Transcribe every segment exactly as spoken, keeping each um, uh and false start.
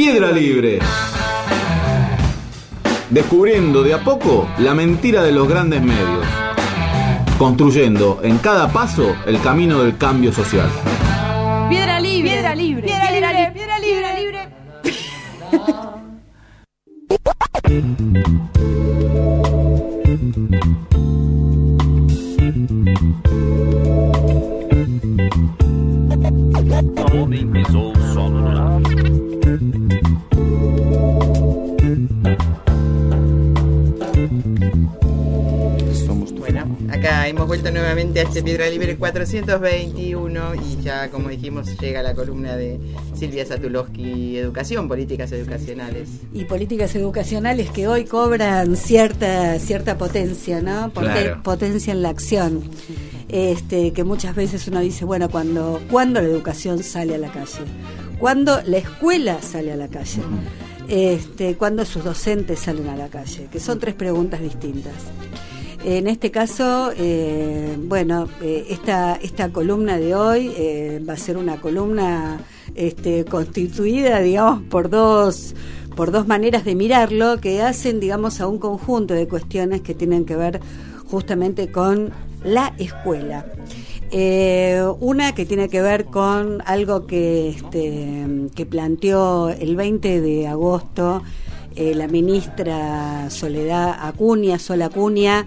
Piedra Libre. Descubriendo de a poco la mentira de los grandes medios. Construyendo en cada paso el camino del cambio social. Piedra Libre. Piedra Libre. Piedra Libre. Piedra Libre. Libre. Homem pisou o solo rural. Bueno, acá hemos vuelto nuevamente a este Piedra Libre cuatrocientos veintiuno y ya, como dijimos, llega la columna de Silvia Satulowski, Educación, Políticas Educacionales. Y políticas educacionales que hoy cobran cierta cierta potencia, ¿no? Porque Claro. potencia en la acción. Este, que muchas veces uno dice, bueno, cuando cuando la educación sale a la calle, cuando la escuela sale a la calle, este, cuando sus docentes salen a la calle, que son tres preguntas distintas. En este caso, eh, bueno, eh, esta esta columna de hoy eh, va a ser una columna este, constituida, digamos, por dos por dos maneras de mirarlo que hacen, digamos, a un conjunto de cuestiones que tienen que ver justamente con la escuela. Eh, una que tiene que ver con algo que este, que planteó el veinte de agosto Eh, la ministra Soledad Acuña, Sol Acuña,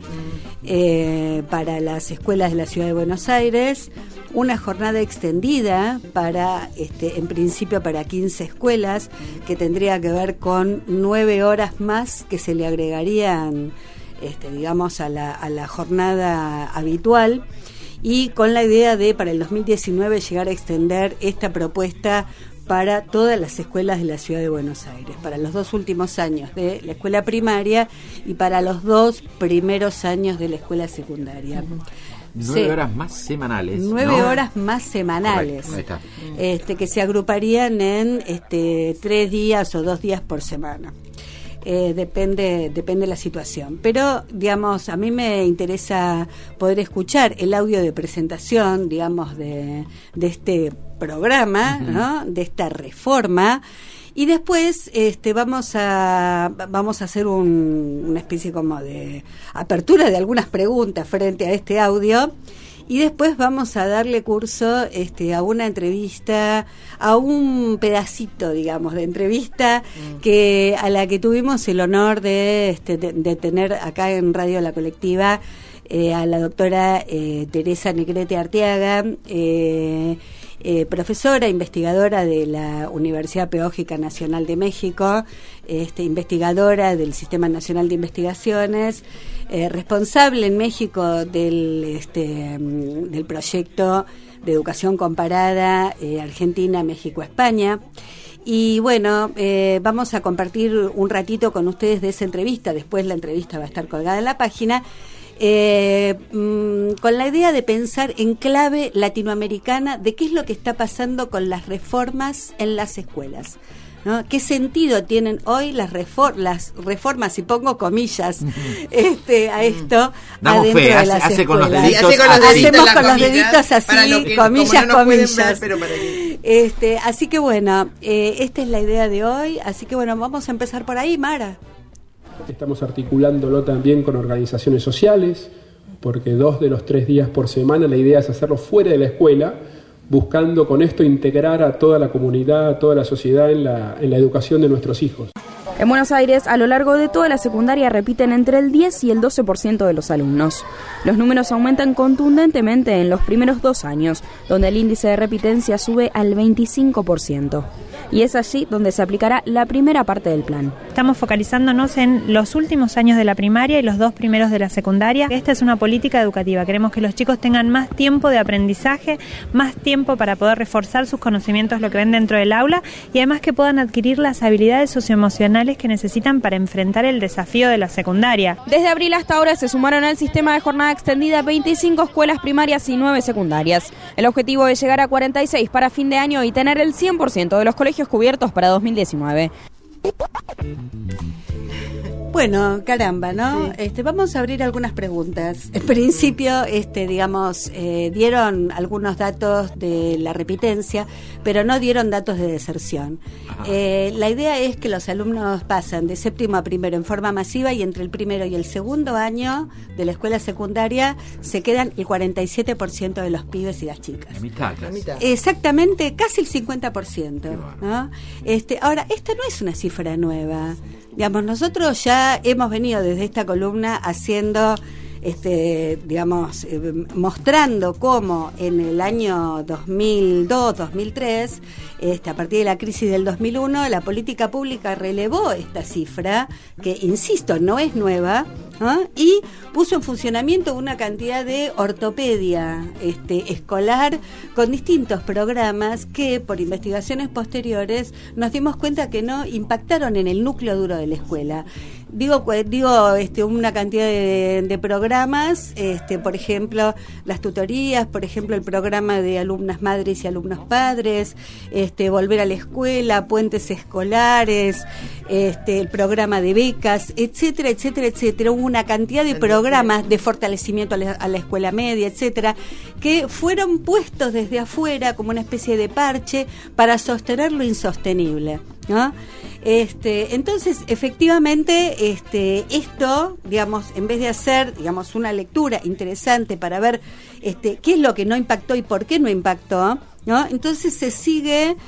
eh, para las escuelas de la Ciudad de Buenos Aires, una jornada extendida para, este, en principio para quince escuelas, que tendría que ver con nueve horas más que se le agregarían, este, digamos, a la, a la jornada habitual, y con la idea de para el dos mil diecinueve llegar a extender esta propuesta para todas las escuelas de la Ciudad de Buenos Aires, para los dos últimos años de la escuela primaria y para los dos primeros años de la escuela secundaria. Nueve Sí. horas más semanales. Nueve ¿no? horas más semanales. Correcto, ahí está. Este, que se agruparían en este, tres días o dos días por semana. Eh, depende depende de la situación. Pero, digamos, a mí me interesa poder escuchar el audio de presentación, digamos, de, de este programa, uh-huh. ¿no? De esta reforma. Y después este, vamos a vamos a hacer un, una especie como de apertura de algunas preguntas frente a este audio. Y después vamos a darle curso este, a una entrevista, a un pedacito, digamos, de entrevista mm. que a la que tuvimos el honor de, este, de, de tener acá en Radio La Colectiva eh, a la doctora eh, Teresa Negrete Arteaga, eh, eh, profesora, investigadora de la Universidad Pedagógica Nacional de México, este, investigadora del Sistema Nacional de Investigaciones, eh, responsable en México del, este, del proyecto de educación comparada eh, Argentina, México, España. Y bueno, eh, vamos a compartir un ratito con ustedes de esa entrevista. Después la entrevista va a estar colgada en la página. Eh, mmm, con la idea de pensar en clave latinoamericana de qué es lo que está pasando con las reformas en las escuelas, ¿no? ¿Qué sentido tienen hoy las, refor- las reformas, y pongo comillas, este, a esto? Damos adentro fe, de hace, las hace con los escuelas? deditos. Sí, hace con los así. deditos Hacemos con los comillas, deditos así, para lo que, comillas, como no nos pueden comillas. ver, pero para que... Este, así que bueno, eh, esta es la idea de hoy, así que bueno, vamos a empezar por ahí, Mara. Estamos articulándolo también con organizaciones sociales, porque dos de los tres días por semana la idea es hacerlo fuera de la escuela, buscando con esto integrar a toda la comunidad, a toda la sociedad en la, en la educación de nuestros hijos. En Buenos Aires, a lo largo de toda la secundaria repiten entre el diez y el doce por ciento de los alumnos. Los números aumentan contundentemente en los primeros dos años, donde el índice de repitencia sube al veinticinco por ciento. Y es allí donde se aplicará la primera parte del plan. Estamos focalizándonos en los últimos años de la primaria y los dos primeros de la secundaria. Esta es una política educativa. Queremos que los chicos tengan más tiempo de aprendizaje, más tiempo para poder reforzar sus conocimientos, lo que ven dentro del aula, y además que puedan adquirir las habilidades socioemocionales que necesitan para enfrentar el desafío de la secundaria. Desde abril hasta ahora se sumaron al sistema de jornada extendida veinticinco escuelas primarias y nueve secundarias. El objetivo es llegar a cuarenta y seis para fin de año y tener el cien por ciento de los colegios cubiertos para dos mil diecinueve. Bueno, caramba, ¿no? Sí. Este, vamos a abrir algunas preguntas. En principio, este, digamos, eh, dieron algunos datos de la repitencia, pero no dieron datos de deserción. Eh, la idea es que los alumnos pasan de séptimo a primero en forma masiva y entre el primero y el segundo año de la escuela secundaria se quedan el cuarenta y siete por ciento de los pibes y las chicas. La mitad, casi. La mitad. Exactamente, casi el cincuenta por ciento, ¿no? Este, ahora, esta no es una cifra nueva. Digamos, nosotros ya hemos venido desde esta columna haciendo, este, digamos, eh, mostrando cómo en el año dos mil dos, dos mil tres, este, a partir de la crisis del dos mil uno, la política pública relevó esta cifra, que, insisto, no es nueva, ¿no? Y puso en funcionamiento una cantidad de ortopedia este, escolar con distintos programas que, por investigaciones posteriores, nos dimos cuenta que no impactaron en el núcleo duro de la escuela. Digo, digo este, una cantidad de, de programas, este, por ejemplo, las tutorías, por ejemplo, el programa de alumnas madres y alumnos padres, este, volver a la escuela, puentes escolares, este, el programa de becas, etcétera, etcétera, etcétera. Hubo una cantidad de programas de fortalecimiento a la, a la escuela media, etcétera, que fueron puestos desde afuera como una especie de parche para sostener lo insostenible, ¿no? Este, entonces, efectivamente, este, esto, digamos, en vez de hacer, digamos, una lectura interesante para ver este, qué es lo que no impactó y por qué no impactó, ¿no? Entonces se sigue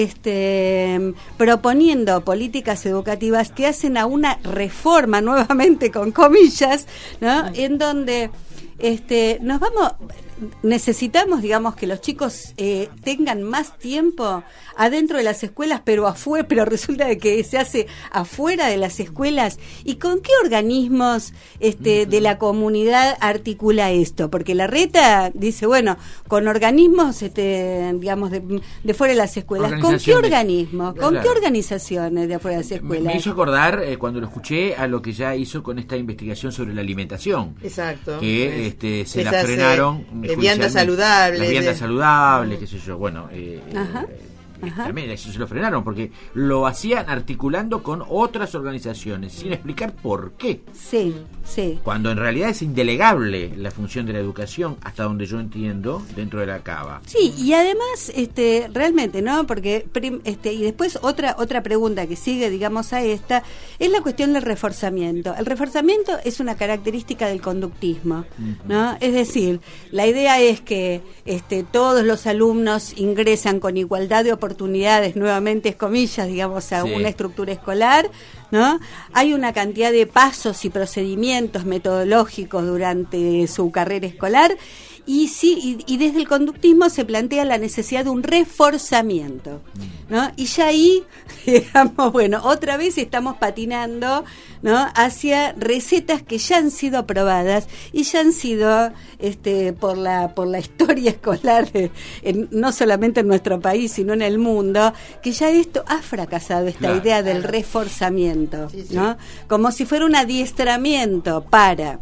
este, proponiendo políticas educativas que hacen a una reforma, nuevamente con comillas, ¿no? En donde este, nos vamos... necesitamos, digamos, que los chicos eh, tengan más tiempo adentro de las escuelas, pero afuera, pero resulta de que se hace afuera de las escuelas. ¿Y con qué organismos este, de la comunidad articula esto? Porque la Reta dice, bueno, con organismos, este, digamos, de, de fuera de las escuelas. ¿Con qué organismos? ¿Con Claro. qué organizaciones de afuera de las escuelas? Me hizo acordar, eh, cuando lo escuché, a lo que ya hizo con esta investigación sobre la alimentación. Exacto. Que este, se Les la hace, frenaron. eh, viandas saludables. Las viandas de... saludables, qué sé yo. Bueno, eh, Ajá. eh, también eso se lo frenaron porque lo hacían articulando con otras organizaciones sin explicar por qué. Sí, sí. Cuando en realidad es indelegable la función de la educación, hasta donde yo entiendo, dentro de la CABA. Sí, y además, este, realmente, ¿no? Porque, prim, este, y después otra otra pregunta que sigue, digamos, a esta, es la cuestión del reforzamiento. El reforzamiento es una característica del conductismo, ¿no? Es decir, la idea es que este, todos los alumnos ingresan con igualdad de oportunidades, nuevamente comillas, digamos, a Sí. una estructura escolar, ¿no? Hay una cantidad de pasos y procedimientos metodológicos durante su carrera escolar y sí y, y desde el conductismo se plantea la necesidad de un reforzamiento, ¿no? Y ya ahí, digamos, bueno, otra vez estamos patinando, ¿no? Hacia recetas que ya han sido aprobadas y ya han sido este por la por la historia escolar de, en, no solamente en nuestro país sino en el mundo, que ya esto ha fracasado, esta Claro. idea del reforzamiento, Sí, sí. ¿no? Como si fuera un adiestramiento para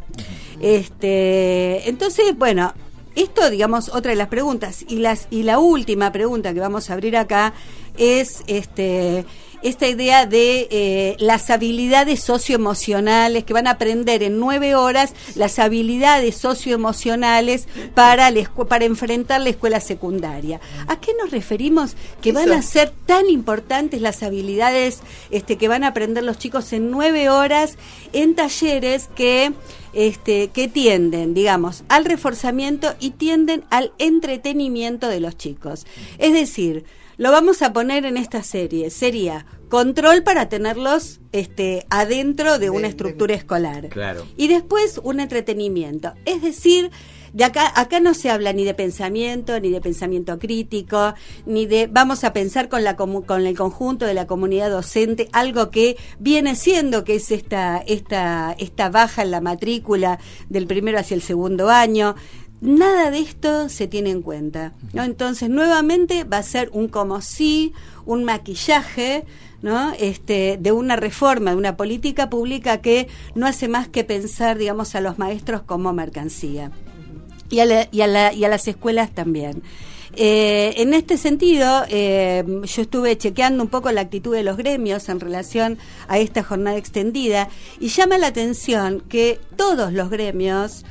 este entonces, bueno, esto, digamos, otra de las preguntas y las y la última pregunta que vamos a abrir acá es este esta idea de eh, las habilidades socioemocionales, que van a aprender en nueve horas las habilidades socioemocionales para la escu- para enfrentar la escuela secundaria. ¿A qué nos referimos? Que van Eso. a ser tan importantes las habilidades este, que van a aprender los chicos en nueve horas en talleres que Este, que tienden, digamos, al reforzamiento y tienden al entretenimiento de los chicos. Es decir, lo vamos a poner en esta serie, sería control para tenerlos este, adentro de una De- estructura de- escolar. Claro. Y después un entretenimiento. Es decir, de acá, acá no se habla ni de pensamiento, ni de pensamiento crítico, ni de vamos a pensar con la comu- con el conjunto de la comunidad docente, algo que viene siendo, que es esta, esta, esta baja en la matrícula del primero hacia el segundo año. Nada de esto se tiene en cuenta, ¿no? Entonces, nuevamente va a ser un como si, un maquillaje, ¿no? Este, de una reforma, de una política pública que no hace más que pensar, digamos, a los maestros como mercancía. Y a, la, y, a la, y a las escuelas también. Eh, en este sentido, eh, yo estuve chequeando un poco la actitud de los gremios en relación a esta jornada extendida y llama la atención que todos los gremios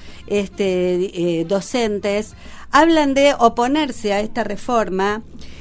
este, eh, docentes hablan de oponerse a esta reforma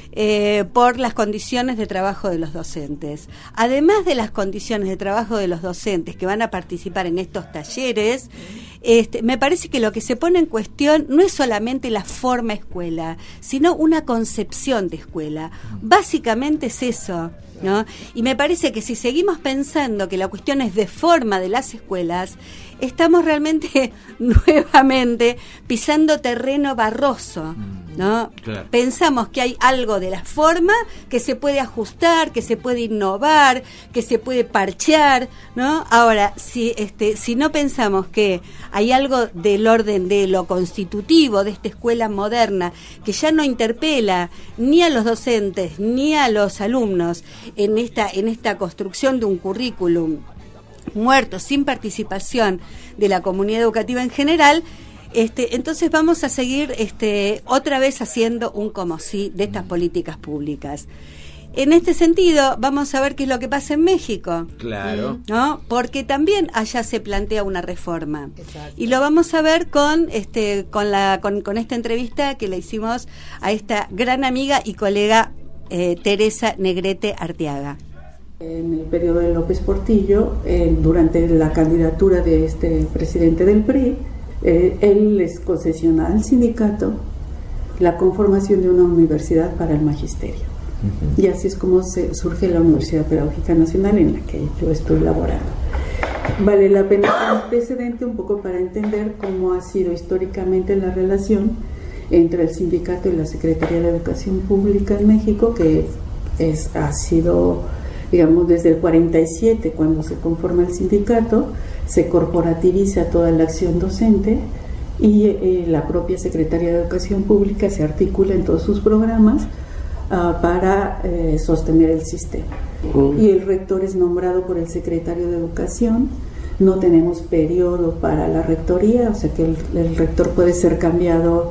Eh, por las condiciones de trabajo de los docentes. Además de las condiciones de trabajo de los docentes que van a participar en estos talleres, este, me parece que lo que se pone en cuestión no es solamente la forma escuela, sino una concepción de escuela. Básicamente es eso, ¿no? Y me parece que si seguimos pensando que la cuestión es de forma de las escuelas, estamos realmente nuevamente pisando terreno barroso, ¿no? Claro. Pensamos que hay algo de la forma que se puede ajustar, que se puede innovar, que se puede parchear, ¿no? Ahora, si este si no pensamos que hay algo del orden de lo constitutivo de esta escuela moderna que ya no interpela ni a los docentes ni a los alumnos en esta en esta construcción de un currículum muerto, sin participación de la comunidad educativa en general, Este, entonces vamos a seguir este, otra vez haciendo un como si de estas políticas públicas. En este sentido, vamos a ver qué es lo que pasa en México. Claro. ¿No? Porque también allá se plantea una reforma. Exacto. Y lo vamos a ver con este con la con, con esta entrevista que le hicimos a esta gran amiga y colega eh, Teresa Negrete Arteaga. En el periodo de López Portillo, eh, durante la candidatura de este presidente del P R I, Eh, él les concesiona al sindicato la conformación de una universidad para el magisterio. Uh-huh. Y así es como se surge la Universidad Pedagógica Nacional, en la que yo estoy laborando. Vale la pena como antecedente un poco para entender cómo ha sido históricamente la relación entre el sindicato y la Secretaría de Educación Pública en México, que es, ha sido, digamos, desde el cuarenta y siete, cuando se conforma el sindicato, se corporativiza toda la acción docente y eh, la propia Secretaría de Educación Pública se articula en todos sus programas uh, para eh, sostener el sistema. Uh-huh. Y el rector es nombrado por el secretario de Educación. No tenemos periodo para la rectoría, o sea que el, el rector puede ser cambiado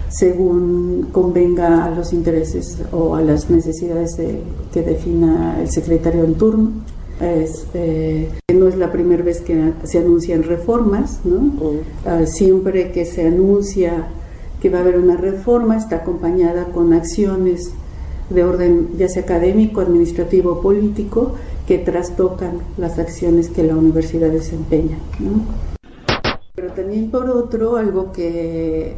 según convenga a los intereses o a las necesidades de, que defina el secretario en turno. Es, eh, no es la primera vez que se anuncian reformas, ¿no? Uh, uh, siempre que se anuncia que va a haber una reforma está acompañada con acciones de orden ya sea académico, administrativo o político que trastocan las acciones que la universidad desempeña, ¿no? Pero también por otro, algo que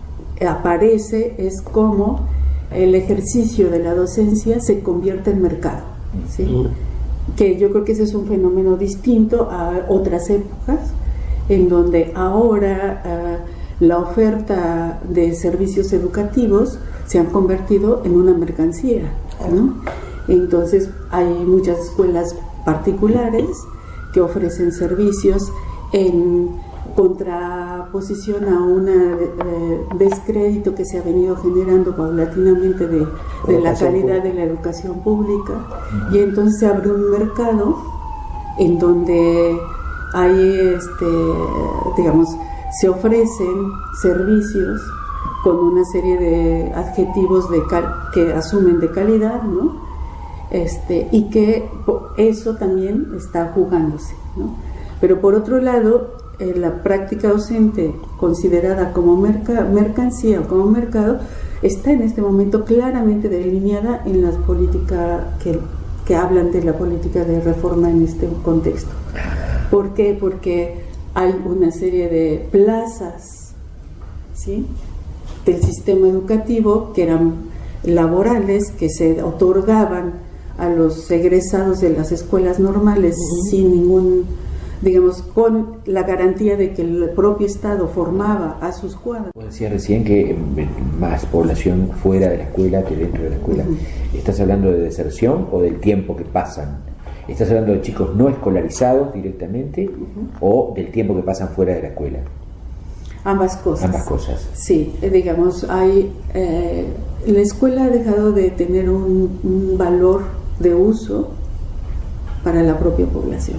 aparece es cómo el ejercicio de la docencia se convierte en mercado, ¿sí? Uh. Que yo creo que ese es un fenómeno distinto a otras épocas, en donde ahora uh, la oferta de servicios educativos se han convertido en una mercancía, ¿no? Entonces hay muchas escuelas particulares que ofrecen servicios en contraposición a un eh, descrédito que se ha venido generando paulatinamente de, de la calidad de la educación pública, y entonces se abre un mercado en donde hay, este, digamos, se ofrecen servicios con una serie de adjetivos de cal- que asumen de calidad, ¿no? Este, y que eso también está jugándose, ¿no? Pero por otro lado, eh, la práctica docente considerada como merca- mercancía o como mercado está en este momento claramente delineada en las políticas que, que hablan de la política de reforma en este contexto. ¿Por qué? Porque hay una serie de plazas, ¿sí?, del sistema educativo que eran laborales, que se otorgaban a los egresados de las escuelas normales uh-huh. sin ningún, digamos, con la garantía de que el propio Estado formaba a sus cuadros. Vos decías recién que más población fuera de la escuela que dentro de la escuela. Uh-huh. ¿Estás hablando de deserción o del tiempo que pasan? ¿Estás hablando de chicos no escolarizados directamente uh-huh. o del tiempo que pasan fuera de la escuela? Ambas cosas. Ambas cosas. Sí, digamos, hay eh, la escuela ha dejado de tener un, un valor de uso para la propia población.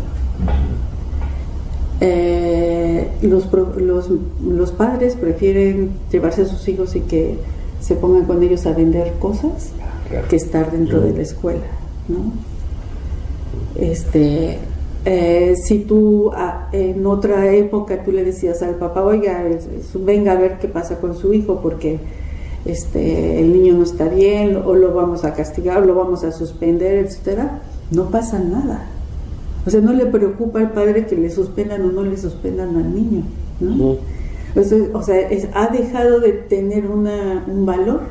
Uh-huh. eh, los, los, los padres prefieren llevarse a sus hijos y que se pongan con ellos a vender cosas claro. que estar dentro de la escuela, ¿no? Este, eh, si tú a, en otra época tú le decías al papá, oiga, es, es, venga a ver qué pasa con su hijo porque este, el niño no está bien, o lo vamos a castigar, o lo vamos a suspender, etcétera, no pasa nada. O sea, no le preocupa al padre que le suspendan o no le suspendan al niño, ¿no? Uh-huh. Entonces, o sea, es, ha dejado de tener una, un valor,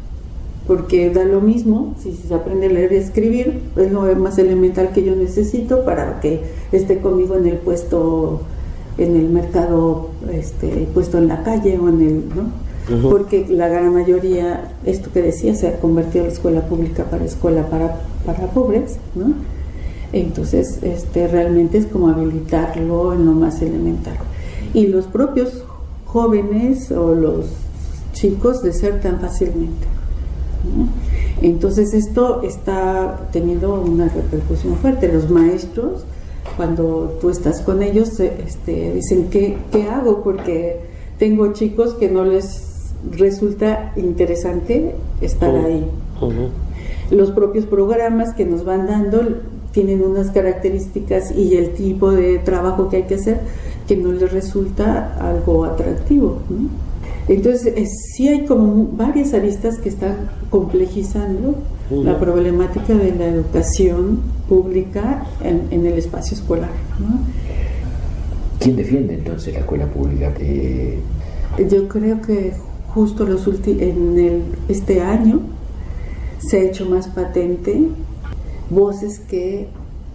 porque da lo mismo, si se aprende a leer y escribir, es lo más elemental que yo necesito para que esté conmigo en el puesto, en el mercado, este, puesto en la calle o en el, ¿no? Uh-huh. Porque la gran mayoría, esto que decía, se ha convertido en la escuela pública para escuela para, para pobres, ¿no? Entonces, este, realmente es como habilitarlo en lo más elemental. Y los propios jóvenes o los chicos desertan fácilmente, ¿no? Entonces esto está teniendo una repercusión fuerte. Los maestros, cuando tú estás con ellos, este, dicen, ¿qué, ¿qué hago? Porque tengo chicos que no les resulta interesante estar uh-huh. ahí. Uh-huh. Los propios programas que nos van dando tienen unas características y el tipo de trabajo que hay que hacer que no les resulta algo atractivo, ¿no? Entonces eh, sí hay como varias aristas que están complejizando uh-huh. la problemática de la educación pública en, en el espacio escolar, ¿no? ¿Quién defiende entonces la escuela pública? Eh... Yo creo que justo los ulti- en el, este año se ha hecho más patente voces que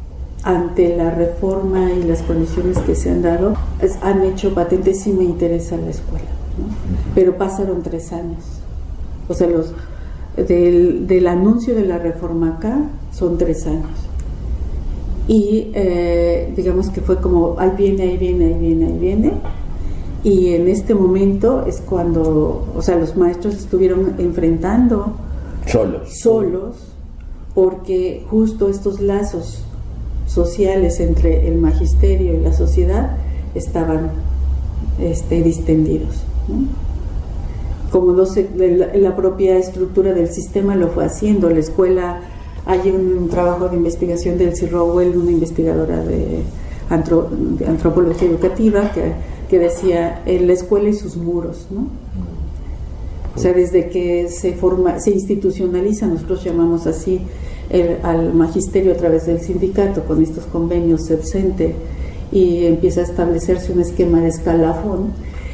ante la reforma y las condiciones que se han dado es, han hecho patente si me interesa la escuela, ¿no? Pero pasaron tres años, o sea, los del, del anuncio de la reforma acá son tres años y eh, digamos que fue como ahí viene, ahí viene, ahí viene, ahí viene, y en este momento es cuando, o sea, los maestros estuvieron enfrentando solos solos porque justo estos lazos sociales entre el magisterio y la sociedad estaban este, distendidos, ¿no? Como no se, la, la propia estructura del sistema lo fue haciendo. La escuela, hay un, un trabajo de investigación de Elsie Rowell, una investigadora de, antro, de antropología educativa, que, que decía en la escuela y sus muros, ¿no? O sea, desde que se forma, se institucionaliza, nosotros llamamos así el, al magisterio a través del sindicato, con estos convenios SEPCENTE, y empieza a establecerse un esquema de escalafón.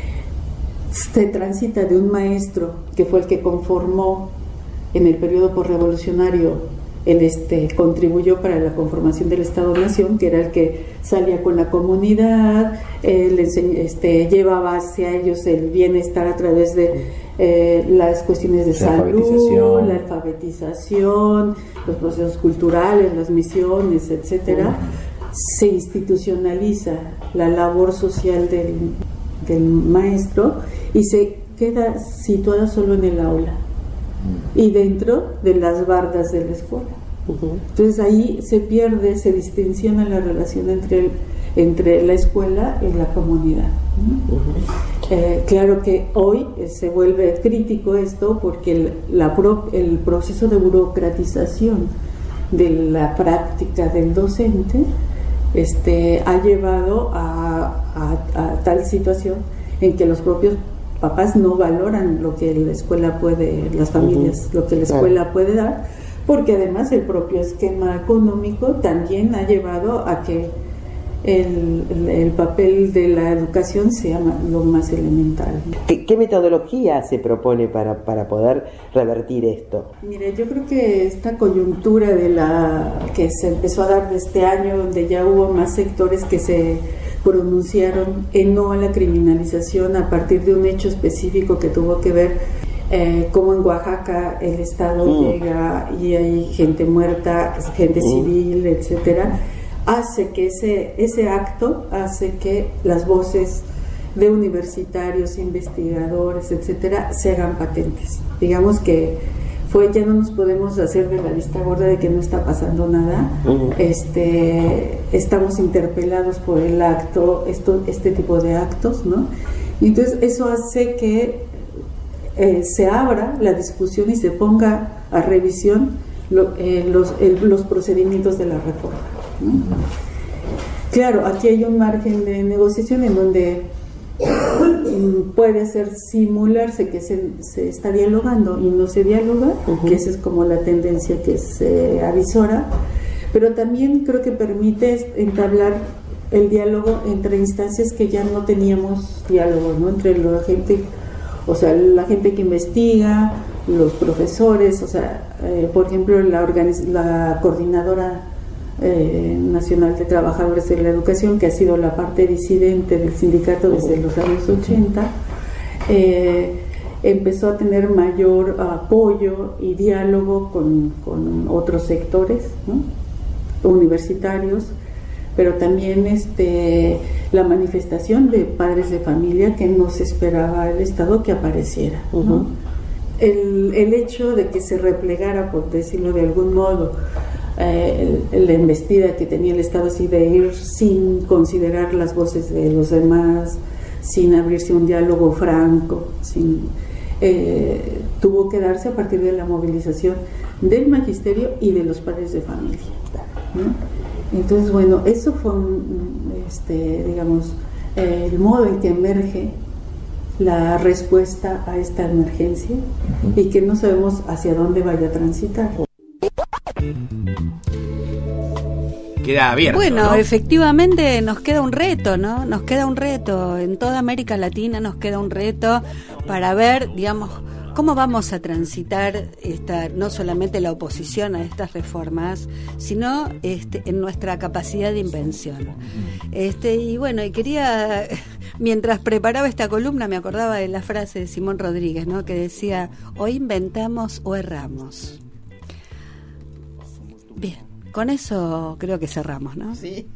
Se transita de un maestro que fue el que conformó en el periodo posrevolucionario, el este contribuyó para la conformación del Estado-Nación, que era el que salía con la comunidad, él enseñ, este, llevaba hacia ellos el bienestar a través de eh, las cuestiones de la salud, la alfabetización, los procesos culturales, las misiones, etcétera. Uh-huh. Se institucionaliza la labor social del, del maestro y se queda situada solo en el aula y dentro de las bardas de la escuela. Uh-huh. Entonces ahí se pierde, se distensiona la relación entre, el, entre la escuela y la comunidad, ¿no? Uh-huh. eh, claro que hoy eh, se vuelve crítico esto porque el, la pro, el proceso de burocratización de la práctica del docente este, ha llevado a, a, a tal situación en que los propios papás no valoran lo que la escuela puede, las familias, uh-huh. lo que la escuela puede dar, porque además el propio esquema económico también ha llevado a que el, el, el papel de la educación sea lo más elemental. ¿Qué, qué metodología se propone para, para poder revertir esto? Mire, yo creo que esta coyuntura de la que se empezó a dar de este año, donde ya hubo más sectores que se pronunciaron en no a la criminalización a partir de un hecho específico que tuvo que ver eh, como en Oaxaca el Estado mm. llega y hay gente muerta, gente mm. civil, etcétera, hace que ese, ese acto hace que las voces de universitarios, investigadores, etcétera, se hagan patentes. Digamos que fue, ya no nos podemos hacer de la vista gorda de que no está pasando nada. Uh-huh. este estamos interpelados por el acto, esto, este tipo de actos, ¿no? Y entonces eso hace que eh, se abra la discusión y se ponga a revisión lo, eh, los, el, los procedimientos de la reforma, ¿no? Claro, aquí hay un margen de negociación en donde puede ser simularse que se, se está dialogando y no se dialoga, uh-huh. que esa es como la tendencia que se avisora, pero también creo que permite entablar el diálogo entre instancias que ya no teníamos diálogo, ¿no? Entre la gente, o sea, la gente que investiga, los profesores, o sea, eh, por ejemplo, la, organiz- la coordinadora Eh, Nacional de Trabajadores de la Educación, que ha sido la parte disidente del sindicato desde los años ochenta, eh, empezó a tener mayor apoyo y diálogo con, con otros sectores, ¿no? Universitarios, pero también este, la manifestación de padres de familia que no se esperaba el Estado que apareciera, ¿no? Uh-huh. el, el hecho de que se replegara, por decirlo de algún modo, Eh, el, la embestida que tenía el Estado, así de ir sin considerar las voces de los demás, sin abrirse un diálogo franco, sin, eh, tuvo que darse a partir de la movilización del magisterio y de los padres de familia, ¿no? Entonces, bueno, eso fue un, este, digamos, eh, el modo en que emerge la respuesta a esta emergencia, uh-huh. y que no sabemos hacia dónde vaya a transitar. Queda abierto, bueno, ¿no? Efectivamente nos queda un reto, ¿no? Nos queda un reto, en toda América Latina nos queda un reto para ver, digamos, cómo vamos a transitar esta, no solamente la oposición a estas reformas, sino este, en nuestra capacidad de invención. Este, y bueno, y quería, mientras preparaba esta columna, me acordaba de la frase de Simón Rodríguez, ¿no? Que decía: o inventamos o erramos. Bien, con eso creo que cerramos, ¿no? Sí.